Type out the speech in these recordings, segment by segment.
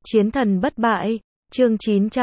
Chiến thần bất bại, chương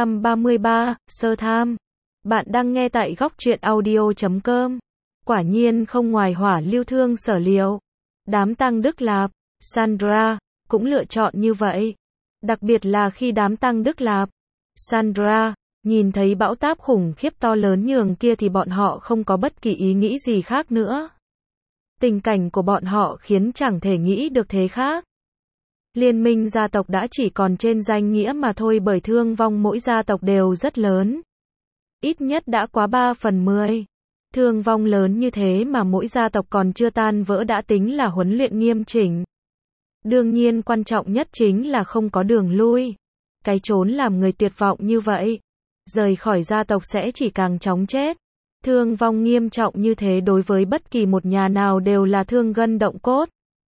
933, sơ tham. Bạn đang nghe tại góc truyện audio.com. Quả nhiên không ngoài hỏa lưu thương Sở Liệu. Đám tăng Đức Lạp, Sandra, cũng lựa chọn như vậy. Đặc biệt là khi đám tăng Đức Lạp, Sandra, nhìn thấy bão táp khủng khiếp to lớn nhường kia thì bọn họ không có bất kỳ ý nghĩ gì khác nữa. Tình cảnh của bọn họ khiến chẳng thể nghĩ được thế khác. Liên minh gia tộc đã chỉ còn trên danh nghĩa mà thôi bởi thương vong mỗi gia tộc đều rất lớn. Ít nhất đã quá 3/10. Thương vong lớn như thế mà mỗi gia tộc còn chưa tan vỡ đã tính là huấn luyện nghiêm chỉnh. Đương nhiên quan trọng nhất chính là không có đường lui. Cái chốn làm người tuyệt vọng như vậy. Rời khỏi gia tộc sẽ chỉ càng chóng chết. Thương vong nghiêm trọng như thế đối với bất kỳ một nhà nào đều là thương gân động cốt.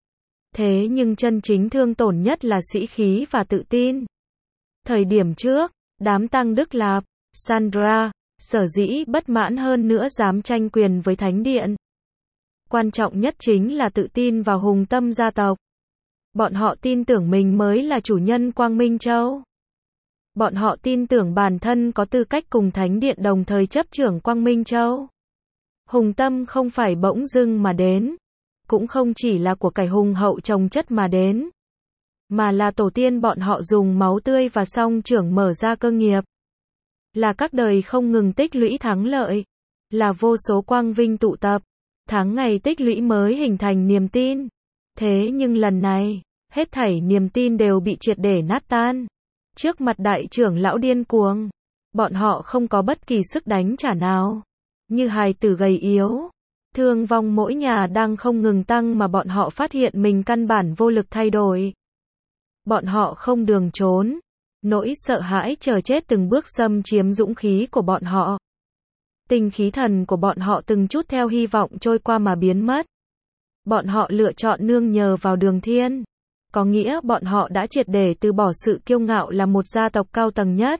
Thế nhưng chân chính thương tổn nhất là sĩ khí và tự tin. Thời điểm trước, đám tăng Đức Lạp, Sandra, sở dĩ bất mãn hơn nữa dám tranh quyền với Thánh Điện. Quan trọng nhất chính là tự tin vào hùng tâm gia tộc. Bọn họ tin tưởng mình mới là chủ nhân Quang Minh Châu. Bọn họ tin tưởng bản thân có tư cách cùng Thánh Điện đồng thời chấp trưởng Quang Minh Châu. Hùng tâm không phải bỗng dưng mà đến. Cũng không chỉ là của cải hùng hậu trồng chất mà đến. Mà là tổ tiên bọn họ dùng máu tươi và song trưởng mở ra cơ nghiệp. Là các đời không ngừng tích lũy thắng lợi. Là vô số quang vinh tụ tập. Tháng ngày tích lũy mới hình thành niềm tin. Thế nhưng lần này, hết thảy niềm tin đều bị triệt để nát tan. Trước mặt đại trưởng lão điên cuồng. Bọn họ không có bất kỳ sức đánh trả nào. Như hài tử gầy yếu. Thương vong mỗi nhà đang không ngừng tăng mà bọn họ phát hiện mình căn bản vô lực thay đổi. Bọn họ không đường trốn. Nỗi sợ hãi chờ chết từng bước xâm chiếm dũng khí của bọn họ. Tinh khí thần của bọn họ từng chút theo hy vọng trôi qua mà biến mất. Bọn họ lựa chọn nương nhờ vào Đường Thiên. Có nghĩa bọn họ đã triệt để từ bỏ sự kiêu ngạo là một gia tộc cao tầng nhất.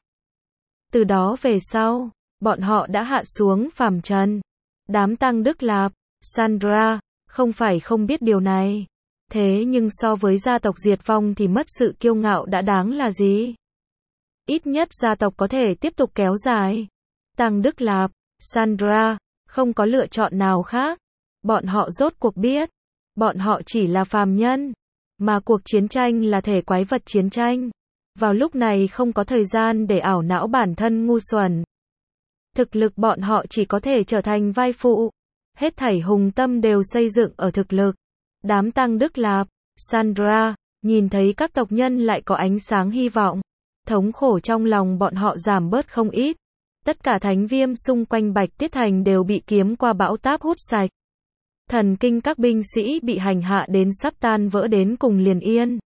Từ đó về sau, bọn họ đã hạ xuống phàm trần. Đám tăng Đức Lạp, Sandra, không phải không biết điều này. Thế nhưng so với gia tộc diệt vong thì mất sự kiêu ngạo đã đáng là gì? Ít nhất gia tộc có thể tiếp tục kéo dài. Tăng Đức Lạp, Sandra, không có lựa chọn nào khác. Bọn họ rốt cuộc biết. Bọn họ chỉ là phàm nhân. Mà cuộc chiến tranh là thể quái vật chiến tranh. Vào lúc này không có thời gian để ảo não bản thân ngu xuẩn. Thực lực bọn họ chỉ có thể trở thành vai phụ. Hết thảy hùng tâm đều xây dựng ở thực lực. Đám tăng Đức Lạp, Sandra, nhìn thấy các tộc nhân lại có ánh sáng hy vọng. Thống khổ trong lòng bọn họ giảm bớt không ít. Tất cả thánh viêm xung quanh Bạch Tiết Thành đều bị kiếm qua bão táp hút sạch. Thần kinh các binh sĩ bị hành hạ đến sắp tan vỡ đến cùng liền yên.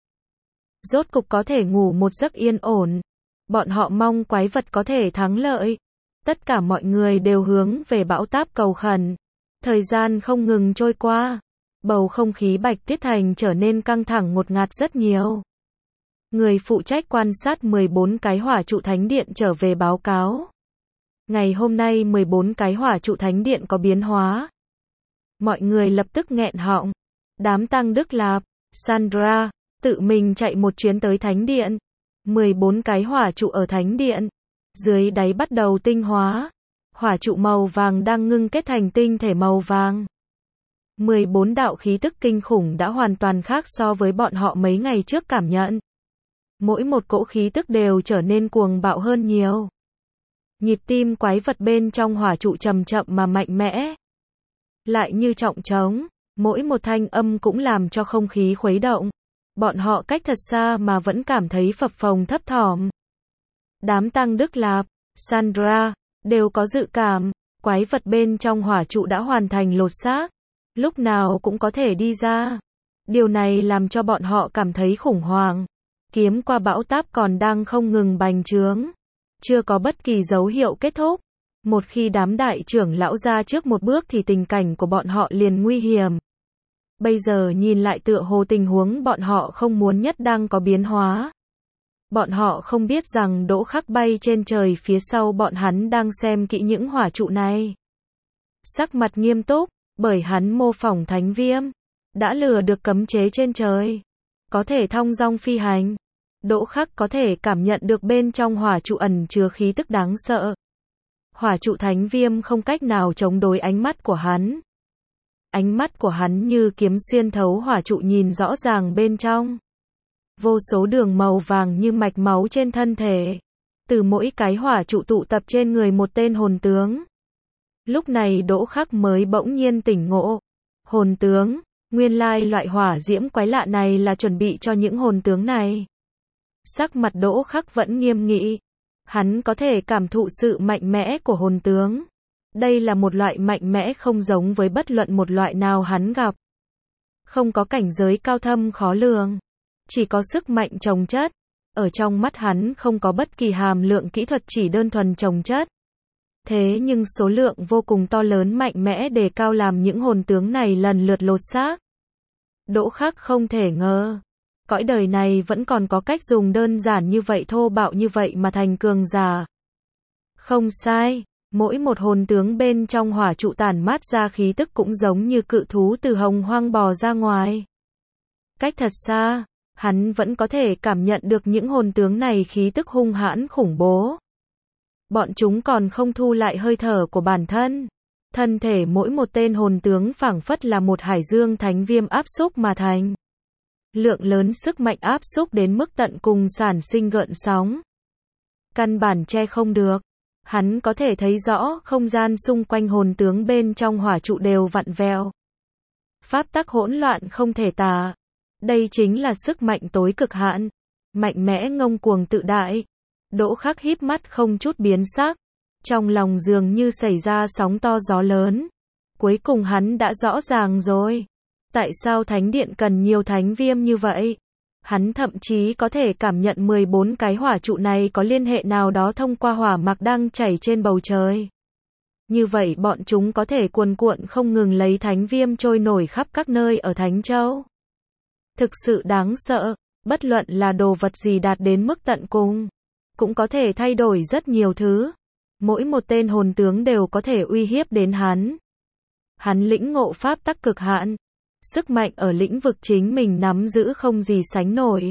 Rốt cục có thể ngủ một giấc yên ổn. Bọn họ mong quái vật có thể thắng lợi. Tất cả mọi người đều hướng về bão táp cầu khẩn. Thời gian không ngừng trôi qua. Bầu không khí Bạch Tiết Thành trở nên căng thẳng ngột ngạt rất nhiều. Người phụ trách quan sát 14 cái hỏa trụ thánh điện trở về báo cáo. Ngày hôm nay 14 cái hỏa trụ thánh điện có biến hóa. Mọi người lập tức nghẹn họng. Đám tăng Đức Lạp, Sandra, tự mình chạy một chuyến tới thánh điện. 14 cái hỏa trụ ở thánh điện. Dưới đáy bắt đầu tinh hóa. Hỏa trụ màu vàng đang ngưng kết thành tinh thể màu vàng. 14 đạo khí tức kinh khủng đã hoàn toàn khác so với bọn họ mấy ngày trước cảm nhận. Mỗi một cỗ khí tức đều trở nên cuồng bạo hơn nhiều. Nhịp tim quái vật bên trong hỏa trụ chậm chậm mà mạnh mẽ. Lại như trọng trống, mỗi một thanh âm cũng làm cho không khí khuấy động. Bọn họ cách thật xa mà vẫn cảm thấy phập phồng thấp thỏm. Đám tăng Đức Lạp, Sandra, đều có dự cảm, quái vật bên trong hỏa trụ đã hoàn thành lột xác. Lúc nào cũng có thể đi ra. Điều này làm cho bọn họ cảm thấy khủng hoảng. Kiếm qua bão táp còn đang không ngừng bành trướng. Chưa có bất kỳ dấu hiệu kết thúc. Một khi đám đại trưởng lão ra trước một bước thì tình cảnh của bọn họ liền nguy hiểm. Bây giờ nhìn lại tựa hồ tình huống bọn họ không muốn nhất đang có biến hóa. Bọn họ không biết rằng Đỗ Khắc bay trên trời phía sau bọn hắn đang xem kỹ những hỏa trụ này. Sắc mặt nghiêm túc, bởi hắn mô phỏng thánh viêm. Đã lừa được cấm chế trên trời. Có thể thong dong phi hành. Đỗ Khắc có thể cảm nhận được bên trong hỏa trụ ẩn chứa khí tức đáng sợ. Hỏa trụ thánh viêm không cách nào chống đối ánh mắt của hắn. Ánh mắt của hắn như kiếm xuyên thấu hỏa trụ nhìn rõ ràng bên trong. Vô số đường màu vàng như mạch máu trên thân thể. Từ mỗi cái hỏa trụ tụ tập trên người một tên hồn tướng. Lúc này Đỗ Khắc mới bỗng nhiên tỉnh ngộ. Hồn tướng, nguyên lai loại hỏa diễm quái lạ này là chuẩn bị cho những hồn tướng này. Sắc mặt Đỗ Khắc vẫn nghiêm nghị. Hắn có thể cảm thụ sự mạnh mẽ của hồn tướng. Đây là một loại mạnh mẽ không giống với bất luận một loại nào hắn gặp. Không có cảnh giới cao thâm khó lường. Chỉ có sức mạnh chồng chất. Ở trong mắt hắn không có bất kỳ hàm lượng kỹ thuật, chỉ đơn thuần chồng chất. Thế nhưng số lượng vô cùng to lớn mạnh mẽ đề cao làm những hồn tướng này lần lượt lột xác. Đỗ Khắc không thể ngờ. Cõi đời này vẫn còn có cách dùng đơn giản như vậy, thô bạo như vậy mà thành cường giả. Không sai, mỗi một hồn tướng bên trong hỏa trụ tản mát ra khí tức cũng giống như cự thú từ hồng hoang bò ra ngoài. Cách thật xa, hắn vẫn có thể cảm nhận được những hồn tướng này khí tức hung hãn khủng bố. Bọn chúng còn không thu lại hơi thở của bản thân. Thân thể mỗi một tên hồn tướng phảng phất là một hải dương thánh viêm áp xúc mà thành. Lượng lớn sức mạnh áp xúc đến mức tận cùng sản sinh gợn sóng. Căn bản che không được. Hắn có thể thấy rõ không gian xung quanh hồn tướng bên trong hỏa trụ đều vặn vẹo. Pháp tắc hỗn loạn không thể tả. Đây chính là sức mạnh tối cực hạn. Mạnh mẽ ngông cuồng tự đại. Đỗ Khắc híp mắt không chút biến sắc. Trong lòng dường như xảy ra sóng to gió lớn. Cuối cùng hắn đã rõ ràng rồi. Tại sao thánh điện cần nhiều thánh viêm như vậy? Hắn thậm chí có thể cảm nhận 14 cái hỏa trụ này có liên hệ nào đó thông qua hỏa mạc đang chảy trên bầu trời. Như vậy bọn chúng có thể cuồn cuộn không ngừng lấy thánh viêm trôi nổi khắp các nơi ở Thánh Châu. Thực sự đáng sợ, bất luận là đồ vật gì đạt đến mức tận cùng, cũng có thể thay đổi rất nhiều thứ. Mỗi một tên hồn tướng đều có thể uy hiếp đến hắn. Hắn lĩnh ngộ pháp tắc cực hạn. Sức mạnh ở lĩnh vực chính mình nắm giữ không gì sánh nổi.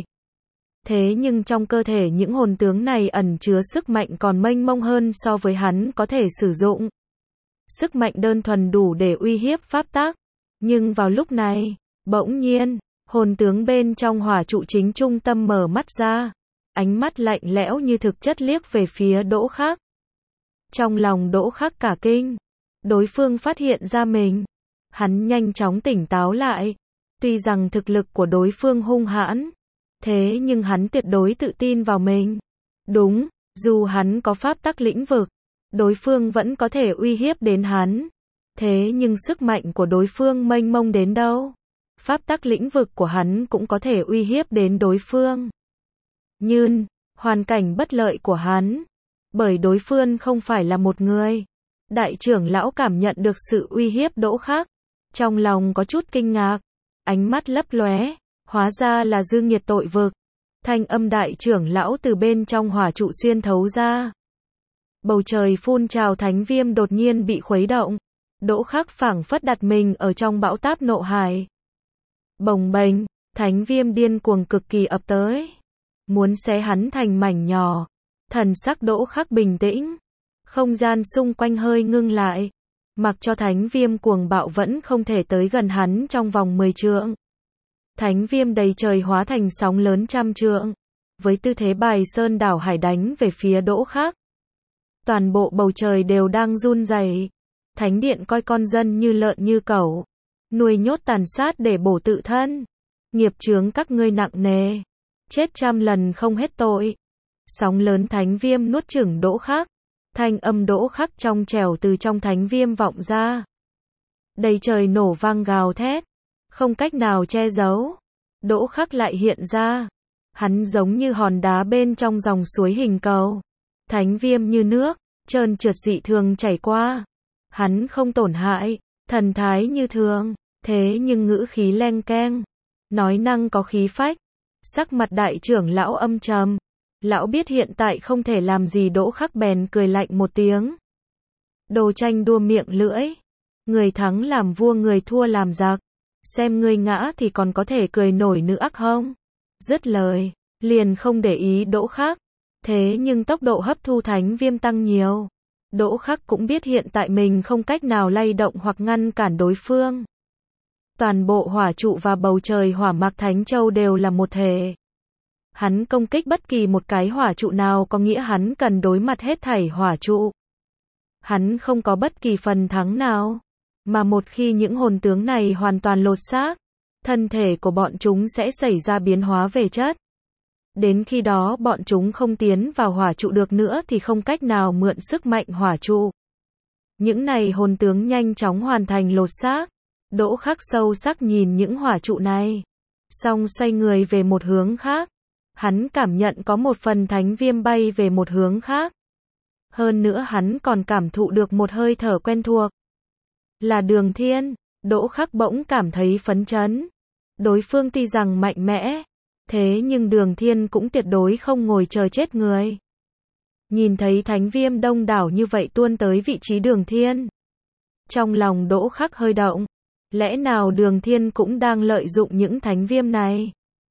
Thế nhưng trong cơ thể những hồn tướng này ẩn chứa sức mạnh còn mênh mông hơn so với hắn có thể sử dụng. Sức mạnh đơn thuần đủ để uy hiếp pháp tắc. Nhưng vào lúc này, bỗng nhiên, hồn tướng bên trong hỏa trụ chính trung tâm mở mắt ra. Ánh mắt lạnh lẽo như thực chất liếc về phía Đỗ Khắc. Trong lòng Đỗ Khắc cả kinh. Đối phương phát hiện ra mình. Hắn nhanh chóng tỉnh táo lại. Tuy rằng thực lực của đối phương hung hãn, thế nhưng hắn tuyệt đối tự tin vào mình. Đúng, dù hắn có pháp tắc lĩnh vực, đối phương vẫn có thể uy hiếp đến hắn. Thế nhưng sức mạnh của đối phương mênh mông đến đâu, pháp tắc lĩnh vực của hắn cũng có thể uy hiếp đến đối phương. Nhưng, hoàn cảnh bất lợi của hắn, bởi đối phương không phải là một người. Đại trưởng lão cảm nhận được sự uy hiếp Đỗ Khắc. Trong lòng có chút kinh ngạc, ánh mắt lấp lóe, hóa ra là dương nhiệt tội vực. Thanh âm đại trưởng lão từ bên trong hỏa trụ xuyên thấu ra. Bầu trời phun trào thánh viêm đột nhiên bị khuấy động. Đỗ Khắc phảng phất đặt mình ở trong bão táp nộ hải. Bồng bềnh, thánh viêm điên cuồng cực kỳ ập tới. Muốn xé hắn thành mảnh nhỏ. Thần sắc Đỗ Khắc bình tĩnh. Không gian xung quanh hơi ngưng lại. Mặc cho thánh viêm cuồng bạo vẫn không thể tới gần hắn trong vòng 10 trượng. Thánh viêm đầy trời hóa thành sóng lớn trăm trượng. Với tư thế bài sơn đảo hải đánh về phía Đỗ Khắc. Toàn bộ bầu trời đều đang run rẩy. Thánh điện coi con dân như lợn như cẩu. Nuôi nhốt tàn sát để bổ tự thân. Nghiệp chướng các ngươi nặng nề. Chết trăm lần không hết tội. Sóng lớn thánh viêm nuốt chửng Đỗ Khắc. Thanh âm Đỗ Khắc trong trẻo từ trong thánh viêm vọng ra. Đầy trời nổ vang gào thét. Không cách nào che giấu. Đỗ Khắc lại hiện ra. Hắn giống như hòn đá bên trong dòng suối hình cầu. Thánh viêm như nước, trơn trượt dị thường chảy qua. Hắn không tổn hại, thần thái như thường, thế nhưng ngữ khí leng keng. Nói năng có khí phách. Sắc mặt đại trưởng lão âm trầm. Lão biết hiện tại không thể làm gì, Đỗ Khắc bèn cười lạnh một tiếng. Đồ tranh đua miệng lưỡi. Người thắng làm vua, người thua làm giặc. Xem ngươi ngã thì còn có thể cười nổi nữa ác không? Dứt lời, liền không để ý Đỗ Khắc. Thế nhưng tốc độ hấp thu thánh viêm tăng nhiều. Đỗ Khắc cũng biết hiện tại mình không cách nào lay động hoặc ngăn cản đối phương. Toàn bộ hỏa trụ và bầu trời hỏa mạc Thánh Châu đều là một thể. Hắn công kích bất kỳ một cái hỏa trụ nào có nghĩa hắn cần đối mặt hết thảy hỏa trụ. Hắn không có bất kỳ phần thắng nào. Mà một khi những hồn tướng này hoàn toàn lột xác, thân thể của bọn chúng sẽ xảy ra biến hóa về chất. Đến khi đó bọn chúng không tiến vào hỏa trụ được nữa thì không cách nào mượn sức mạnh hỏa trụ. Những này hồn tướng nhanh chóng hoàn thành lột xác. Đỗ Khắc sâu sắc nhìn những hỏa trụ này. Xong xoay người về một hướng khác. Hắn cảm nhận có một phần thánh viêm bay về một hướng khác. Hơn nữa hắn còn cảm thụ được một hơi thở quen thuộc. Là Đường Thiên. Đỗ Khắc bỗng cảm thấy phấn chấn. Đối phương tuy rằng mạnh mẽ, thế nhưng Đường Thiên cũng tuyệt đối không ngồi chờ chết người. Nhìn thấy thánh viêm đông đảo như vậy tuôn tới vị trí Đường Thiên. Trong lòng Đỗ Khắc hơi động. Lẽ nào Đường Thiên cũng đang lợi dụng những thánh viêm này?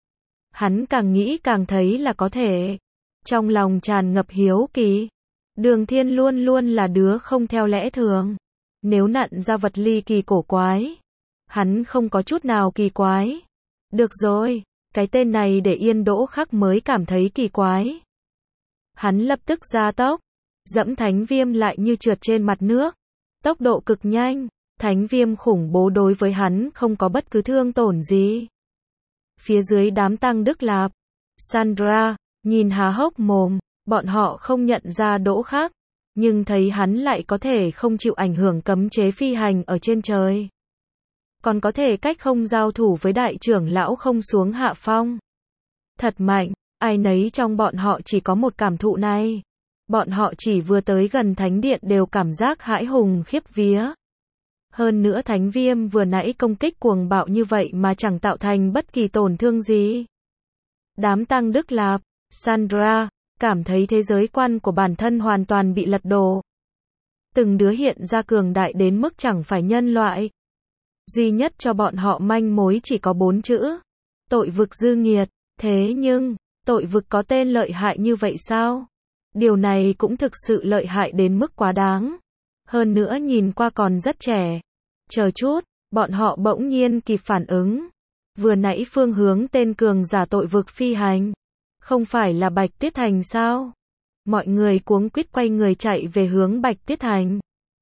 Hắn càng nghĩ càng thấy là có thể. Trong lòng tràn ngập hiếu kỳ. Đường Thiên luôn luôn là đứa không theo lẽ thường. Nếu nặn ra vật ly kỳ cổ quái, hắn không có chút nào kỳ quái. Được rồi, cái tên này để yên Đỗ Khắc mới cảm thấy kỳ quái. Hắn lập tức gia tốc, dẫm thánh viêm lại như trượt trên mặt nước. Tốc độ cực nhanh, thánh viêm khủng bố đối với hắn không có bất cứ thương tổn gì. Phía dưới đám Tăng Đức Lạp, Sandra, nhìn há hốc mồm, bọn họ không nhận ra Đỗ Khắc, nhưng thấy hắn lại có thể không chịu ảnh hưởng cấm chế phi hành ở trên trời. Còn có thể cách không giao thủ với đại trưởng lão không xuống hạ phong. Thật mạnh, ai nấy trong bọn họ chỉ có một cảm thụ này. Bọn họ chỉ vừa tới gần thánh điện đều cảm giác hãi hùng khiếp vía. Hơn nữa thánh viêm vừa nãy công kích cuồng bạo như vậy mà chẳng tạo thành bất kỳ tổn thương gì. Đám Tăng Đức Lạp, Sandra, cảm thấy thế giới quan của bản thân hoàn toàn bị lật đổ. Từng đứa hiện ra cường đại đến mức chẳng phải nhân loại. Duy nhất cho bọn họ manh mối chỉ có 4 chữ. Tội vực dư nghiệt. Thế nhưng, tội vực có tên lợi hại như vậy sao? Điều này cũng thực sự lợi hại đến mức quá đáng. Hơn nữa nhìn qua còn rất trẻ. Chờ chút, bọn họ bỗng nhiên kịp phản ứng. Vừa nãy phương hướng tên cường giả tội vực phi hành. Không phải là Bạch Tuyết Thành sao? Mọi người cuống quýt quay người chạy về hướng Bạch Tuyết Thành.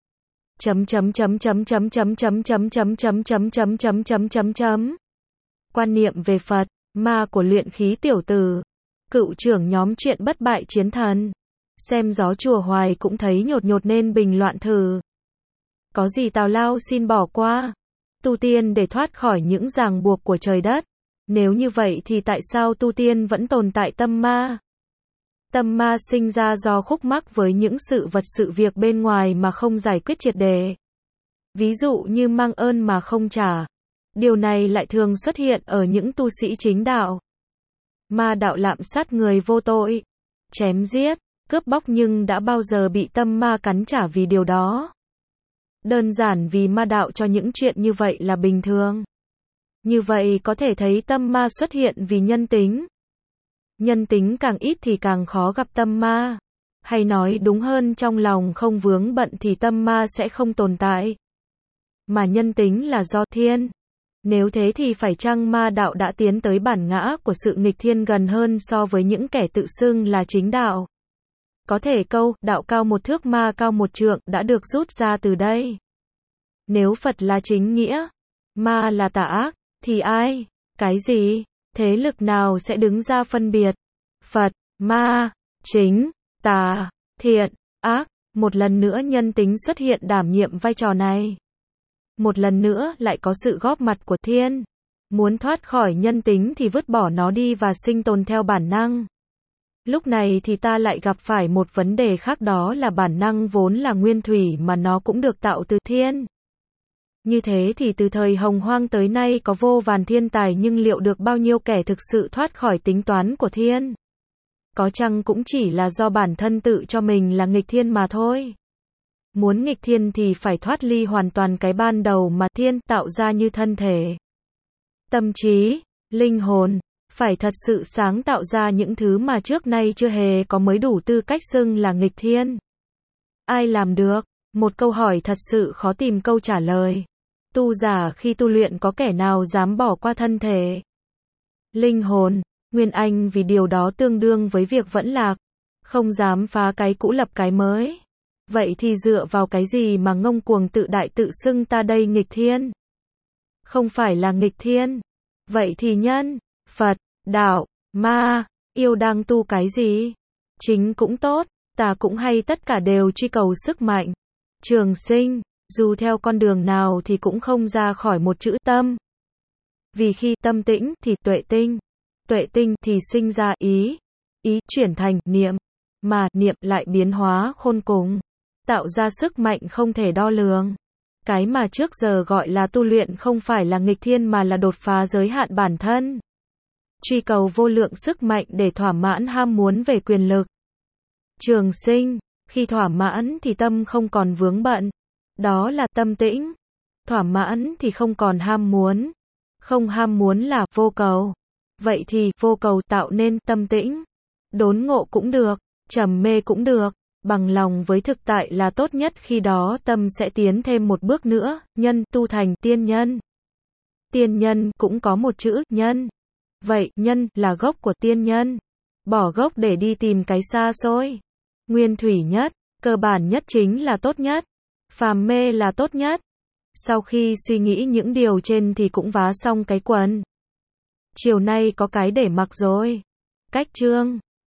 Quan niệm về Phật, ma của luyện khí tiểu tử. Cựu trưởng nhóm chuyện bất bại chiến thần. Xem gió chùa hoài cũng thấy nhột nhột nên bình loạn thử. Có gì tào lao xin bỏ qua. Tu tiên để thoát khỏi những ràng buộc của trời đất. Nếu như vậy thì tại sao tu tiên vẫn tồn tại tâm ma? Tâm ma sinh ra do khúc mắc với những sự vật sự việc bên ngoài mà không giải quyết triệt để. Ví dụ như mang ơn mà không trả. Điều này lại thường xuất hiện ở những tu sĩ chính đạo. Ma đạo lạm sát người vô tội, chém giết, cướp bóc nhưng đã bao giờ bị tâm ma cắn trả vì điều đó. Đơn giản vì ma đạo cho những chuyện như vậy là bình thường. Như vậy có thể thấy tâm ma xuất hiện vì nhân tính. Nhân tính càng ít thì càng khó gặp tâm ma. Hay nói đúng hơn trong lòng không vướng bận thì tâm ma sẽ không tồn tại. Mà nhân tính là do thiên. Nếu thế thì phải chăng ma đạo đã tiến tới bản ngã của sự nghịch thiên gần hơn so với những kẻ tự xưng là chính đạo? Có thể câu, đạo cao một thước ma cao một trượng đã được rút ra từ đây. Nếu Phật là chính nghĩa, ma là tà ác, thì ai, cái gì, thế lực nào sẽ đứng ra phân biệt? Phật, ma, chính, tà, thiện, ác, một lần nữa nhân tính xuất hiện đảm nhiệm vai trò này. Một lần nữa lại có sự góp mặt của thiên. Muốn thoát khỏi nhân tính thì vứt bỏ nó đi và sinh tồn theo bản năng. Lúc này thì ta lại gặp phải một vấn đề khác, đó là bản năng vốn là nguyên thủy mà nó cũng được tạo từ thiên. Như thế thì từ thời Hồng Hoang tới nay có vô vàn thiên tài, nhưng liệu được bao nhiêu kẻ thực sự thoát khỏi tính toán của thiên? Có chăng cũng chỉ là do bản thân tự cho mình là nghịch thiên mà thôi. Muốn nghịch thiên thì phải thoát ly hoàn toàn cái ban đầu mà thiên tạo ra như thân thể, tâm trí, linh hồn, phải thật sự sáng tạo ra những thứ mà trước nay chưa hề có mới đủ tư cách xưng là nghịch thiên. Ai làm được? Một câu hỏi thật sự khó tìm câu trả lời. Tu giả khi tu luyện có kẻ nào dám bỏ qua thân thể, linh hồn, nguyên anh vì điều đó tương đương với việc vẫn lạc, không dám phá cái cũ lập cái mới. Vậy thì dựa vào cái gì mà ngông cuồng tự đại tự xưng ta đây nghịch thiên? Không phải là nghịch thiên. Vậy thì nhân, Phật, đạo, ma, yêu đang tu cái gì? Chính cũng tốt, tà cũng hay, tất cả đều truy cầu sức mạnh. Trường sinh, dù theo con đường nào thì cũng không ra khỏi một chữ tâm. Vì khi tâm tĩnh thì tuệ tinh thì sinh ra ý, ý chuyển thành niệm, mà niệm lại biến hóa khôn cùng, tạo ra sức mạnh không thể đo lường. Cái mà trước giờ gọi là tu luyện không phải là nghịch thiên mà là đột phá giới hạn bản thân. Truy cầu vô lượng sức mạnh để thỏa mãn ham muốn về quyền lực. Trường sinh, khi thỏa mãn thì tâm không còn vướng bận. Đó là tâm tĩnh. Thỏa mãn thì không còn ham muốn. Không ham muốn là vô cầu. Vậy thì vô cầu tạo nên tâm tĩnh. Đốn ngộ cũng được, trầm mê cũng được. Bằng lòng với thực tại là tốt nhất, khi đó tâm sẽ tiến thêm một bước nữa, nhân tu thành tiên nhân. Tiên nhân cũng có một chữ nhân. Vậy nhân là gốc của tiên nhân. Bỏ gốc để đi tìm cái xa xôi. Nguyên thủy nhất, cơ bản nhất chính là tốt nhất. Phàm mê là tốt nhất. Sau khi suy nghĩ những điều trên thì cũng vá xong cái quần. Chiều nay có cái để mặc rồi. Cách chương